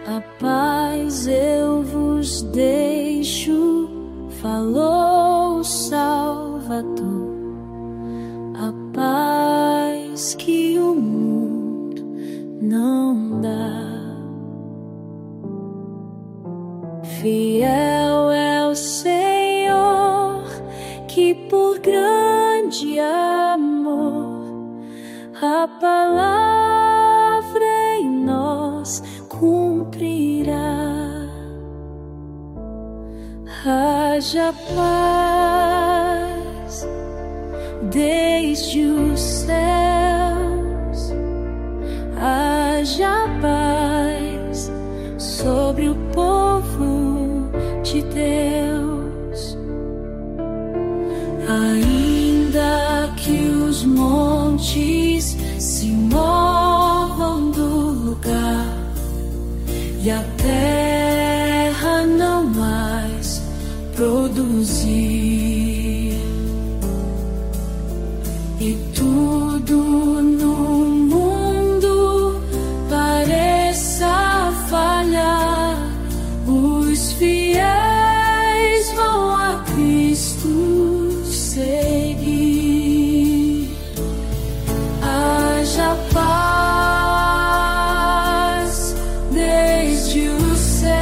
A paz eu vos deixo, falou o Salvador. A paz que o mundo não dá. Fiel é o Senhor, que por grande amor a palavra em nós cumprirá. Haja paz desde os céus, haja paz sobre o povo de Deus. Ainda que os montes se movam do lugar e a terra não mais produzir, e tudo no mundo pareça falhar, os fiéis vão a Cristo seguir. Haja paz desde os céus,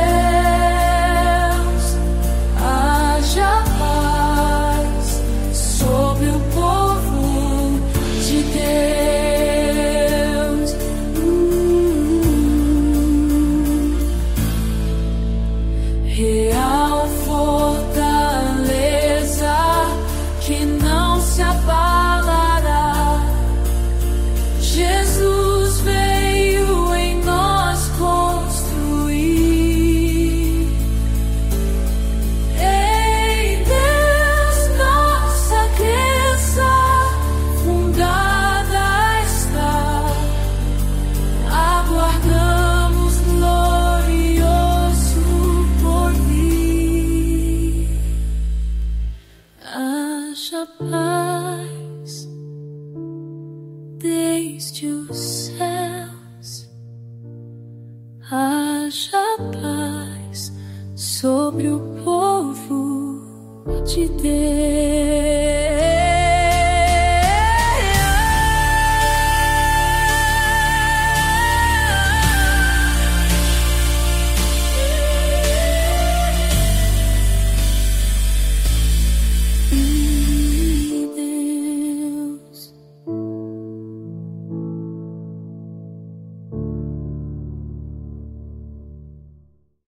haja paz sobre o povo de Deus. Real fortaleza que não se abalará. Jesus veio em nós construir. Em Deus nossa crença fundada está. Aguardamos glorioso porvir. Haja paz desde os céus, haja paz sobre o povo de Deus.